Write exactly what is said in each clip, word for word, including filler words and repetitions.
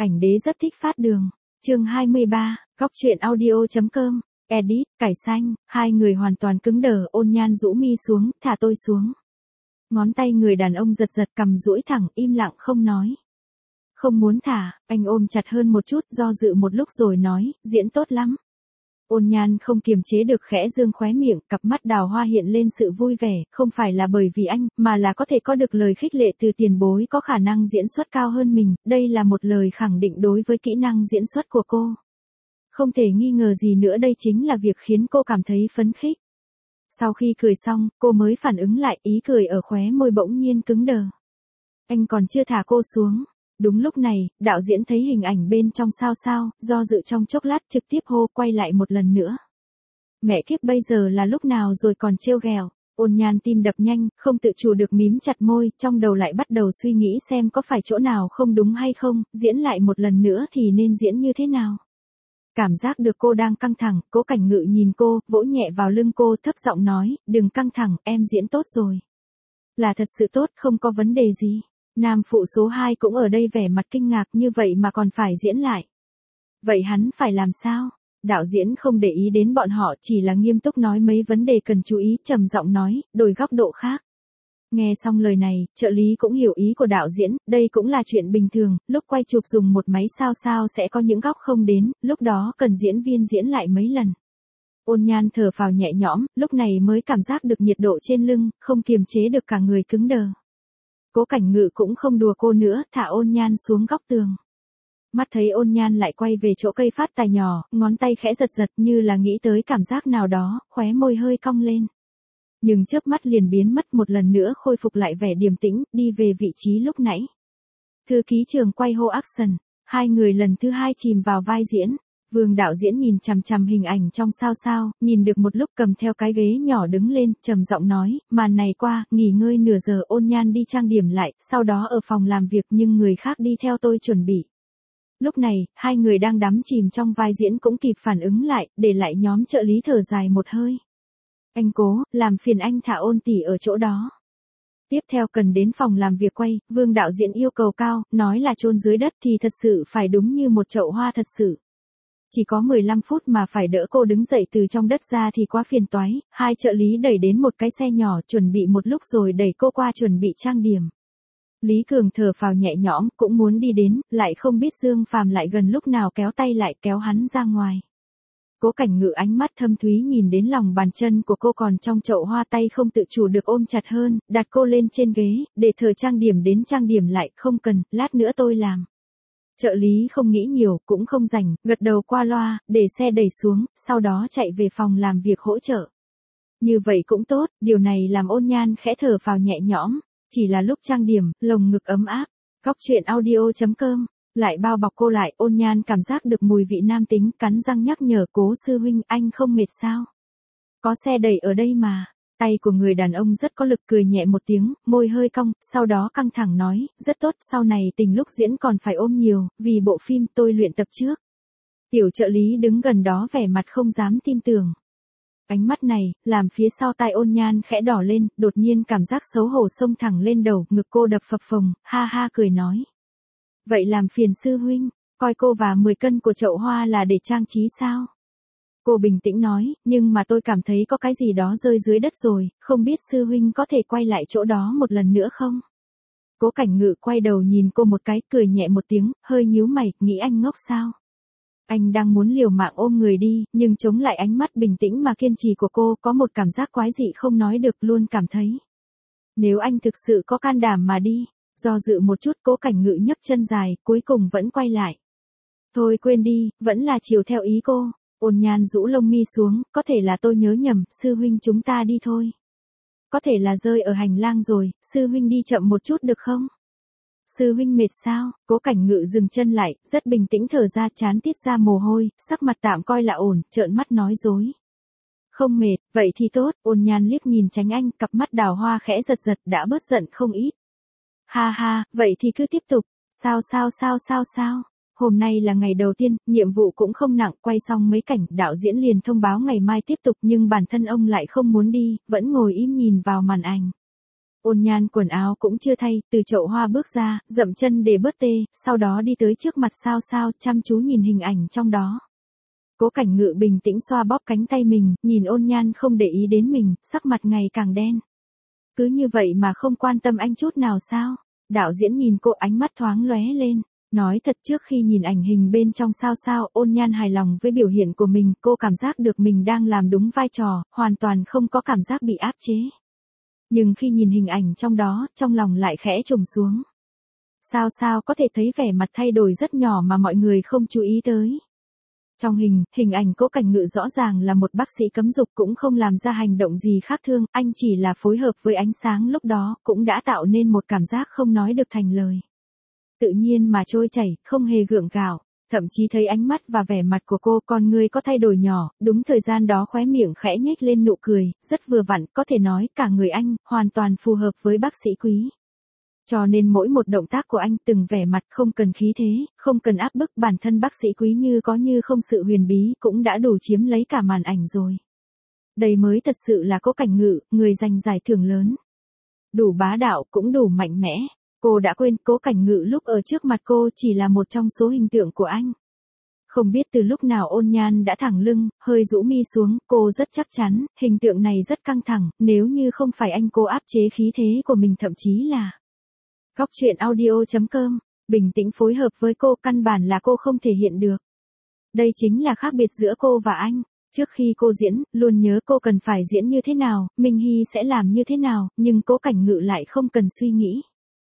Ảnh đế rất thích phát đường. Chương hai mươi ba, góc truyện audio.com, edit, cải xanh, hai người hoàn toàn cứng đờ. Ôn Nhan rũ mi xuống, thả tôi xuống. Ngón tay người đàn ông giật giật, cằm duỗi thẳng, im lặng không nói. Không muốn thả, anh ôm chặt hơn một chút, do dự một lúc rồi nói, diễn tốt lắm. Ôn Nhan không kiềm chế được khẽ dương khóe miệng, cặp mắt đào hoa hiện lên sự vui vẻ, không phải là bởi vì anh, mà là có thể có được lời khích lệ từ tiền bối có khả năng diễn xuất cao hơn mình, đây là một lời khẳng định đối với kỹ năng diễn xuất của cô. Không thể nghi ngờ gì nữa, đây chính là việc khiến cô cảm thấy phấn khích. Sau khi cười xong, cô mới phản ứng lại, ý cười ở khóe môi bỗng nhiên cứng đờ. Anh còn chưa thả cô xuống. Đúng lúc này, đạo diễn thấy hình ảnh bên trong sao sao, do dự trong chốc lát trực tiếp hô quay lại một lần nữa. Mẹ kiếp, bây giờ là lúc nào rồi còn trêu ghẹo. Ôn Nhan tim đập nhanh, không tự chủ được mím chặt môi, trong đầu lại bắt đầu suy nghĩ xem có phải chỗ nào không đúng hay không, diễn lại một lần nữa thì nên diễn như thế nào. Cảm giác được cô đang căng thẳng, Cố Cảnh Ngự nhìn cô, vỗ nhẹ vào lưng cô, thấp giọng nói, đừng căng thẳng, em diễn tốt rồi. Là thật sự tốt, không có vấn đề gì. Nam phụ số hai cũng ở đây vẻ mặt kinh ngạc, như vậy mà còn phải diễn lại. Vậy hắn phải làm sao? Đạo diễn không để ý đến bọn họ, chỉ là nghiêm túc nói mấy vấn đề cần chú ý, trầm giọng nói, đổi góc độ khác. Nghe xong lời này, trợ lý cũng hiểu ý của đạo diễn, đây cũng là chuyện bình thường, lúc quay chụp dùng một máy sao sao sẽ có những góc không đến, lúc đó cần diễn viên diễn lại mấy lần. Ôn Nhan thở phào nhẹ nhõm, lúc này mới cảm giác được nhiệt độ trên lưng, không kiềm chế được cả người cứng đờ. Cố Cảnh Ngự cũng không đùa cô nữa, thả Ôn Nhan xuống góc tường. Mắt thấy Ôn Nhan lại quay về chỗ cây phát tài nhỏ, ngón tay khẽ giật giật như là nghĩ tới cảm giác nào đó, khóe môi hơi cong lên. Nhưng chớp mắt liền biến mất, một lần nữa khôi phục lại vẻ điềm tĩnh, đi về vị trí lúc nãy. Thư ký trường quay hô action, hai người lần thứ hai chìm vào vai diễn. Vương đạo diễn nhìn chằm chằm hình ảnh trong sao sao, nhìn được một lúc cầm theo cái ghế nhỏ đứng lên, trầm giọng nói, màn này qua, nghỉ ngơi nửa giờ. Ôn Nhan đi trang điểm lại, sau đó ở phòng làm việc nhưng người khác đi theo tôi chuẩn bị. Lúc này, hai người đang đắm chìm trong vai diễn cũng kịp phản ứng lại, để lại nhóm trợ lý thở dài một hơi. Anh Cố, làm phiền anh thả Ôn tỷ ở chỗ đó. Tiếp theo cần đến phòng làm việc quay, Vương đạo diễn yêu cầu cao, nói là chôn dưới đất thì thật sự phải đúng như một chậu hoa thật sự. Chỉ có mười lăm phút mà phải đỡ cô đứng dậy từ trong đất ra thì quá phiền toái, hai trợ lý đẩy đến một cái xe nhỏ chuẩn bị một lúc rồi đẩy cô qua chuẩn bị trang điểm. Lý Cường thở phào nhẹ nhõm, cũng muốn đi đến, lại không biết Dương Phàm lại gần lúc nào kéo tay lại kéo hắn ra ngoài. Cố Cảnh Ngự ánh mắt thâm thúy nhìn đến lòng bàn chân của cô còn trong chậu hoa, tay không tự chủ được ôm chặt hơn, đặt cô lên trên ghế, để thờ trang điểm đến trang điểm lại, không cần, lát nữa tôi làm. Trợ lý không nghĩ nhiều, cũng không rảnh, gật đầu qua loa, để xe đẩy xuống, sau đó chạy về phòng làm việc hỗ trợ. Như vậy cũng tốt, điều này làm Ôn Nhan khẽ thở phào nhẹ nhõm, chỉ là lúc trang điểm, lồng ngực ấm áp. Góc truyện audio.com, lại bao bọc cô lại. Ôn Nhan cảm giác được mùi vị nam tính, cắn răng nhắc nhở, Cố sư huynh, anh không mệt sao? Có xe đẩy ở đây mà. Tay của người đàn ông rất có lực, cười nhẹ một tiếng, môi hơi cong, sau đó căng thẳng nói, rất tốt, sau này tình lúc diễn còn phải ôm nhiều, vì bộ phim tôi luyện tập trước. Tiểu trợ lý đứng gần đó vẻ mặt không dám tin tưởng. Ánh mắt này, làm phía sau tai Ôn Nhan khẽ đỏ lên, đột nhiên cảm giác xấu hổ xông thẳng lên đầu, ngực cô đập phập phồng, ha ha cười nói. Vậy làm phiền sư huynh, coi cô và mười cân của chậu hoa là để trang trí sao? Cô bình tĩnh nói, nhưng mà tôi cảm thấy có cái gì đó rơi dưới đất rồi, không biết sư huynh có thể quay lại chỗ đó một lần nữa không? Cố Cảnh Ngự quay đầu nhìn cô một cái, cười nhẹ một tiếng, hơi nhíu mày, nghĩ anh ngốc sao? Anh đang muốn liều mạng ôm người đi, nhưng chống lại ánh mắt bình tĩnh mà kiên trì của cô, có một cảm giác quái dị không nói được, luôn cảm thấy. Nếu anh thực sự có can đảm mà đi, do dự một chút, Cố Cảnh Ngự nhấc chân dài, cuối cùng vẫn quay lại. Thôi quên đi, vẫn là chiều theo ý cô. Ôn Nhan rũ lông mi xuống, có thể là tôi nhớ nhầm, sư huynh chúng ta đi thôi. Có thể là rơi ở hành lang rồi, sư huynh đi chậm một chút được không? Sư huynh mệt sao? Cố Cảnh Ngự dừng chân lại, rất bình tĩnh thở ra, trán tiết ra mồ hôi, sắc mặt tạm coi là ổn, trợn mắt nói dối. Không mệt, vậy thì tốt. Ôn Nhan liếc nhìn tránh anh, cặp mắt đào hoa khẽ giật giật, đã bớt giận không ít. Ha ha, vậy thì cứ tiếp tục. Sao sao sao sao sao? Hôm nay là ngày đầu tiên, nhiệm vụ cũng không nặng, quay xong mấy cảnh, đạo diễn liền thông báo ngày mai tiếp tục, nhưng bản thân ông lại không muốn đi, vẫn ngồi im nhìn vào màn ảnh. Ôn Nhan quần áo cũng chưa thay, từ chậu hoa bước ra, dậm chân để bớt tê, sau đó đi tới trước mặt Sao Sao, chăm chú nhìn hình ảnh trong đó. Cố Cảnh Ngự bình tĩnh xoa bóp cánh tay mình, nhìn Ôn Nhan không để ý đến mình, sắc mặt ngày càng đen. Cứ như vậy mà không quan tâm anh chút nào sao? Đạo diễn nhìn cô, ánh mắt thoáng lóe lên. Nói thật, trước khi nhìn ảnh hình bên trong Sao Sao, Ôn Nhan hài lòng với biểu hiện của mình, cô cảm giác được mình đang làm đúng vai trò, hoàn toàn không có cảm giác bị áp chế. Nhưng khi nhìn hình ảnh trong đó, trong lòng lại khẽ trùng xuống. Sao Sao có thể thấy vẻ mặt thay đổi rất nhỏ mà mọi người không chú ý tới. Trong hình, hình ảnh Cố Cảnh Ngự rõ ràng là một bác sĩ cấm dục, cũng không làm ra hành động gì khác thường, anh chỉ là phối hợp với ánh sáng lúc đó, cũng đã tạo nên một cảm giác không nói được thành lời. Tự nhiên mà trôi chảy, không hề gượng gạo, thậm chí thấy ánh mắt và vẻ mặt của cô, con người có thay đổi nhỏ, đúng thời gian đó khóe miệng khẽ nhếch lên nụ cười, rất vừa vặn, có thể nói cả người anh, hoàn toàn phù hợp với bác sĩ Quý. Cho nên mỗi một động tác của anh, từng vẻ mặt, không cần khí thế, không cần áp bức, bản thân bác sĩ Quý như có như không sự huyền bí, cũng đã đủ chiếm lấy cả màn ảnh rồi. Đây mới thật sự là Cố Cảnh Ngự, người giành giải thưởng lớn. Đủ bá đạo, cũng đủ mạnh mẽ. Cô đã quên, Cố Cảnh Ngự lúc ở trước mặt cô chỉ là một trong số hình tượng của anh. Không biết từ lúc nào Ôn Nhan đã thẳng lưng, hơi rũ mi xuống, cô rất chắc chắn, hình tượng này rất căng thẳng, nếu như không phải anh cô áp chế khí thế của mình, thậm chí là Góc truyện audio chấm com, bình tĩnh phối hợp với cô, căn bản là cô không thể hiện được. Đây chính là khác biệt giữa cô và anh. Trước khi cô diễn, luôn nhớ cô cần phải diễn như thế nào, Minh Hy sẽ làm như thế nào, nhưng Cố Cảnh Ngự lại không cần suy nghĩ.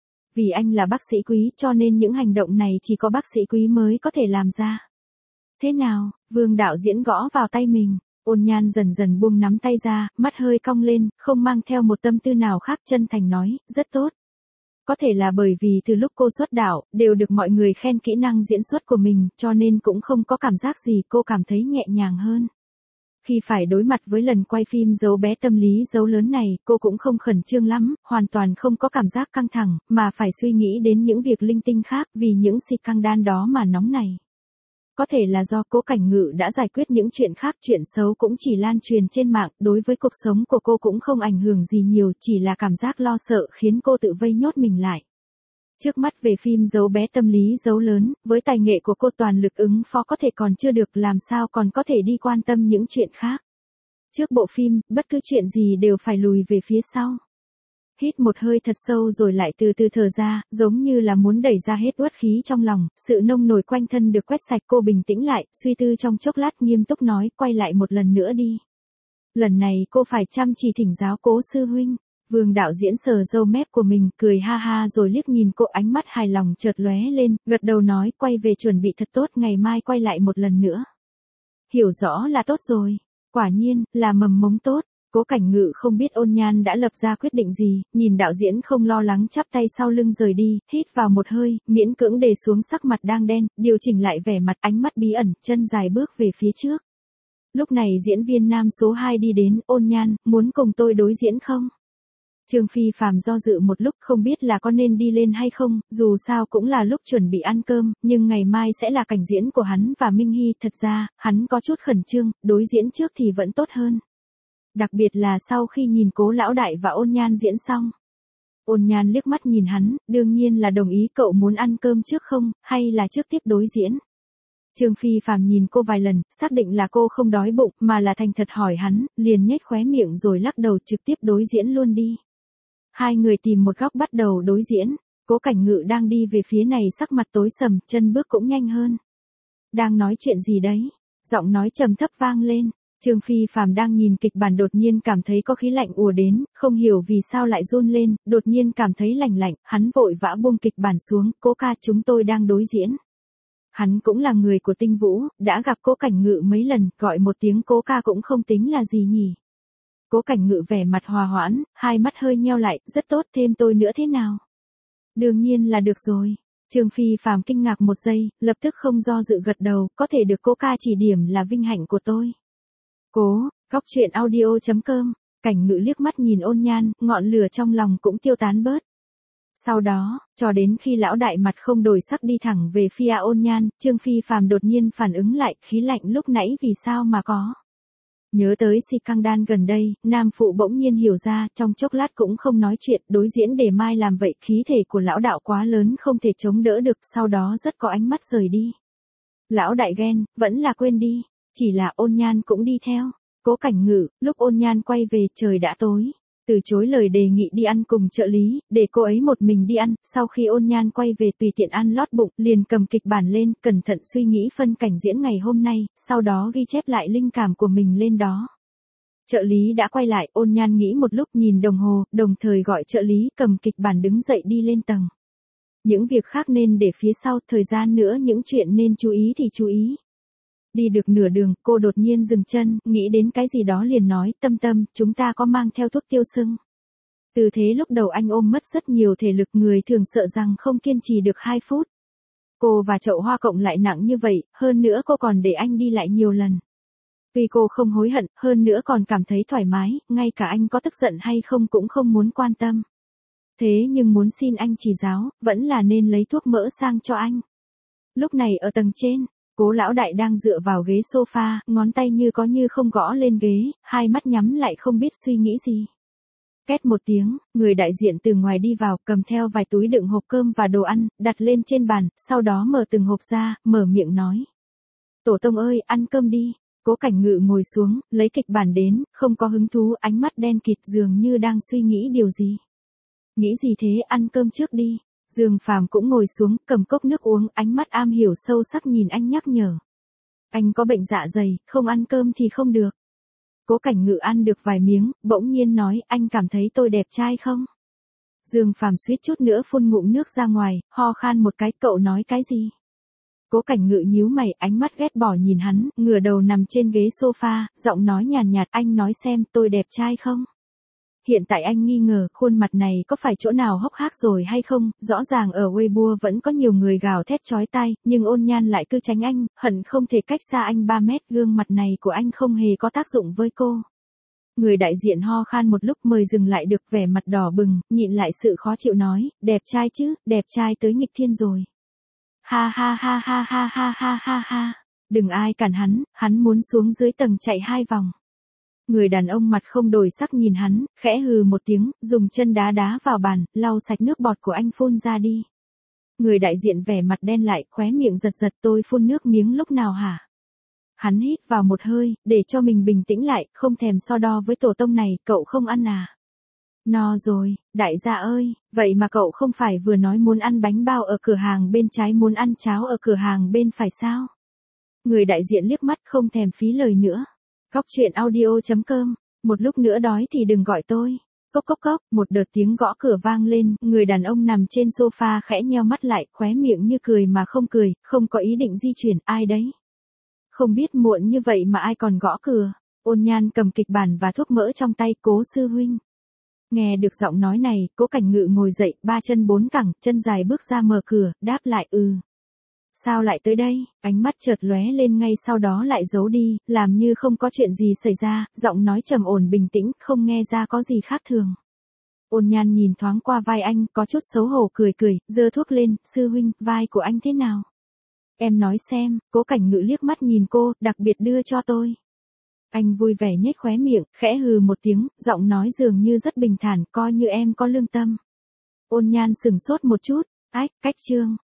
Vì anh là bác sĩ Quý, cho nên những hành động này chỉ có bác sĩ Quý mới có thể làm ra. Thế nào? Vương đạo diễn gõ vào tay mình. Ôn Nhan dần dần buông nắm tay ra, mắt hơi cong lên, không mang theo một tâm tư nào khác, chân thành nói, rất tốt. Có thể là bởi vì từ lúc cô xuất đạo, đều được mọi người khen kỹ năng diễn xuất của mình, cho nên cũng không có cảm giác gì, cô cảm thấy nhẹ nhàng hơn. Khi phải đối mặt với lần quay phim Dấu Bé Tâm Lý Dấu Lớn này, cô cũng không khẩn trương lắm, hoàn toàn không có cảm giác căng thẳng, mà phải suy nghĩ đến những việc linh tinh khác, vì những scandal đó mà nóng này. Có thể là do Cố Cảnh Ngự đã giải quyết những chuyện khác, chuyện xấu cũng chỉ lan truyền trên mạng, đối với cuộc sống của cô cũng không ảnh hưởng gì nhiều, chỉ là cảm giác lo sợ khiến cô tự vây nhốt mình lại. Trước mắt về phim Dấu Bé Tâm Lý Dấu Lớn, với tài nghệ của cô toàn lực ứng phó có thể còn chưa được, làm sao còn có thể đi quan tâm những chuyện khác. Trước bộ phim, bất cứ chuyện gì đều phải lùi về phía sau. Hít một hơi thật sâu rồi lại từ từ thở ra, giống như là muốn đẩy ra hết uất khí trong lòng, sự nông nổi quanh thân được quét sạch, cô bình tĩnh lại, suy tư trong chốc lát, nghiêm túc nói, quay lại một lần nữa đi. Lần này cô phải chăm chỉ thỉnh giáo Cố sư huynh. Vương đạo diễn sờ râu mép của mình, cười ha ha rồi liếc nhìn cô, ánh mắt hài lòng chợt lóe lên, gật đầu nói, quay về chuẩn bị thật tốt, ngày mai quay lại một lần nữa. Hiểu rõ là tốt rồi. Quả nhiên, là mầm mống tốt. Cố Cảnh Ngự không biết Ôn Nhan đã lập ra quyết định gì, nhìn đạo diễn không lo lắng chắp tay sau lưng rời đi, hít vào một hơi, miễn cưỡng để xuống sắc mặt đang đen, điều chỉnh lại vẻ mặt, ánh mắt bí ẩn, chân dài bước về phía trước. Lúc này diễn viên nam số hai đi đến, Ôn Nhan, muốn cùng tôi đối diễn không? Trương Phi Phàm do dự một lúc, không biết là có nên đi lên hay không, dù sao cũng là lúc chuẩn bị ăn cơm, nhưng ngày mai sẽ là cảnh diễn của hắn và Minh Hy, thật ra, hắn có chút khẩn trương, đối diễn trước thì vẫn tốt hơn. Đặc biệt là sau khi nhìn Cố lão đại và Ôn Nhan diễn xong. Ôn Nhan liếc mắt nhìn hắn, đương nhiên là đồng ý, cậu muốn ăn cơm trước không, hay là trước tiếp đối diễn? Trương Phi Phàm nhìn cô vài lần, xác định là cô không đói bụng, mà là thành thật hỏi hắn, liền nhếch khóe miệng rồi lắc đầu, trực tiếp đối diễn luôn đi. Hai người tìm một góc bắt đầu đối diễn. Cố Cảnh Ngự đang đi về phía này, sắc mặt tối sầm, chân bước cũng nhanh hơn. Đang nói chuyện gì đấy? Giọng nói trầm thấp vang lên. Trương Phi Phàm đang nhìn kịch bản, đột nhiên cảm thấy có khí lạnh ùa đến, không hiểu vì sao lại run lên, đột nhiên cảm thấy lạnh lạnh, hắn vội vã buông kịch bản xuống, Cố ca, chúng tôi đang đối diễn. Hắn cũng là người của Tinh Vũ, đã gặp Cố Cảnh Ngự mấy lần, gọi một tiếng Cố ca cũng không tính là gì nhỉ. Cố Cảnh Ngự vẻ mặt hòa hoãn, hai mắt hơi nheo lại, rất tốt, thêm tôi nữa thế nào? Đương nhiên là được rồi. Trương Phi Phàm kinh ngạc một giây, lập tức không do dự gật đầu, có thể được Cố ca chỉ điểm là vinh hạnh của tôi. Cố, Góc truyện audio chấm com, Cảnh Ngự liếc mắt nhìn Ôn Nhan, ngọn lửa trong lòng cũng tiêu tán bớt. Sau đó, cho đến khi lão đại mặt không đổi sắc đi thẳng về phía Ôn Nhan, Trương Phi Phàm đột nhiên phản ứng lại, khí lạnh lúc nãy vì sao mà có. Nhớ tới si căng đan gần đây, nam phụ bỗng nhiên hiểu ra, trong chốc lát cũng không nói chuyện, đối diễn để mai làm vậy, khí thể của lão đạo quá lớn không thể chống đỡ được, sau đó rất có ánh mắt rời đi. Lão đại ghen, vẫn là quên đi, chỉ là Ôn Nhan cũng đi theo. Cố Cảnh Ngự, lúc Ôn Nhan quay về trời đã tối, từ chối lời đề nghị đi ăn cùng trợ lý, để cô ấy một mình đi ăn, sau khi Ôn Nhan quay về tùy tiện ăn lót bụng, liền cầm kịch bản lên, cẩn thận suy nghĩ phân cảnh diễn ngày hôm nay, sau đó ghi chép lại linh cảm của mình lên đó. Trợ lý đã quay lại, Ôn Nhan nghĩ một lúc nhìn đồng hồ, đồng thời gọi trợ lý cầm kịch bản đứng dậy đi lên tầng. Những việc khác nên để phía sau, thời gian nữa những chuyện nên chú ý thì chú ý. Đi được nửa đường, cô đột nhiên dừng chân, nghĩ đến cái gì đó liền nói, Tâm Tâm, chúng ta có mang theo thuốc tiêu sưng. Từ thế lúc đầu anh ôm mất rất nhiều thể lực, người thường sợ rằng không kiên trì được hai phút. Cô và chậu hoa cộng lại nặng như vậy, hơn nữa cô còn để anh đi lại nhiều lần. Vì cô không hối hận, hơn nữa còn cảm thấy thoải mái, ngay cả anh có tức giận hay không cũng không muốn quan tâm. Thế nhưng muốn xin anh chỉ giáo, vẫn là nên lấy thuốc mỡ sang cho anh. Lúc này ở tầng trên, Cố lão đại đang dựa vào ghế sofa, ngón tay như có như không gõ lên ghế, hai mắt nhắm lại không biết suy nghĩ gì. Két một tiếng, người đại diện từ ngoài đi vào, cầm theo vài túi đựng hộp cơm và đồ ăn, đặt lên trên bàn, sau đó mở từng hộp ra, mở miệng nói. Tổ tông ơi, ăn cơm đi. Cố Cảnh Ngự ngồi xuống, lấy kịch bản đến, không có hứng thú, ánh mắt đen kịt dường như đang suy nghĩ điều gì. Nghĩ gì thế, ăn cơm trước đi. Dương Phàm cũng ngồi xuống, cầm cốc nước uống, ánh mắt am hiểu sâu sắc nhìn anh nhắc nhở. Anh có bệnh dạ dày, không ăn cơm thì không được. Cố Cảnh Ngự ăn được vài miếng, bỗng nhiên nói, anh cảm thấy tôi đẹp trai không? Dương Phàm suýt chút nữa phun ngụm nước ra ngoài, ho khan một cái, cậu nói cái gì? Cố Cảnh Ngự nhíu mày, ánh mắt ghét bỏ nhìn hắn, ngửa đầu nằm trên ghế sofa, giọng nói nhàn nhạt, anh nói xem tôi đẹp trai không? Hiện tại anh nghi ngờ khuôn mặt này có phải chỗ nào hốc hác rồi hay không, rõ ràng ở Weibo vẫn có nhiều người gào thét chói tai, nhưng Ôn Nhan lại cứ tránh anh, hận không thể cách xa anh ba mét, gương mặt này của anh không hề có tác dụng với cô. Người đại diện ho khan một lúc mới dừng lại được, vẻ mặt đỏ bừng, nhịn lại sự khó chịu nói, đẹp trai chứ, đẹp trai tới nghịch thiên rồi. Ha ha ha ha ha ha ha ha ha, đừng ai cản hắn, hắn muốn xuống dưới tầng chạy hai vòng. Người đàn ông mặt không đổi sắc nhìn hắn, khẽ hừ một tiếng, dùng chân đá đá vào bàn, lau sạch nước bọt của anh phun ra đi. Người đại diện vẻ mặt đen lại, khóe miệng giật giật, tôi phun nước miếng lúc nào hả? Hắn hít vào một hơi, để cho mình bình tĩnh lại, không thèm so đo với tổ tông này, cậu không ăn à? No rồi, đại gia ơi, vậy mà cậu không phải vừa nói muốn ăn bánh bao ở cửa hàng bên trái, muốn ăn cháo ở cửa hàng bên phải sao? Người đại diện liếc mắt không thèm phí lời nữa. Cóc truyện audio chấm com, một lúc nữa đói thì đừng gọi tôi. Cốc cốc cốc, một đợt tiếng gõ cửa vang lên, người đàn ông nằm trên sofa khẽ nheo mắt lại, khóe miệng như cười mà không cười, không có ý định di chuyển, ai đấy? Không biết muộn như vậy mà ai còn gõ cửa. Ôn Nhan cầm kịch bản và thuốc mỡ trong tay, Cố sư huynh. Nghe được giọng nói này, Cố Cảnh Ngự ngồi dậy, ba chân bốn cẳng, chân dài bước ra mở cửa, đáp lại ừ. Sao lại tới đây? Ánh mắt chợt lóe lên ngay sau đó lại giấu đi, làm như không có chuyện gì xảy ra, giọng nói trầm ổn bình tĩnh, không nghe ra có gì khác thường. Ôn Nhan nhìn thoáng qua vai anh, có chút xấu hổ cười cười, giơ thuốc lên, sư huynh, vai của anh thế nào? Em nói xem. Cố Cảnh Ngự liếc mắt nhìn cô, đặc biệt đưa cho tôi. Anh vui vẻ nhếch khóe miệng, khẽ hừ một tiếng, giọng nói dường như rất bình thản, coi như em có lương tâm. Ôn Nhan sừng sốt một chút, ách, cách chương.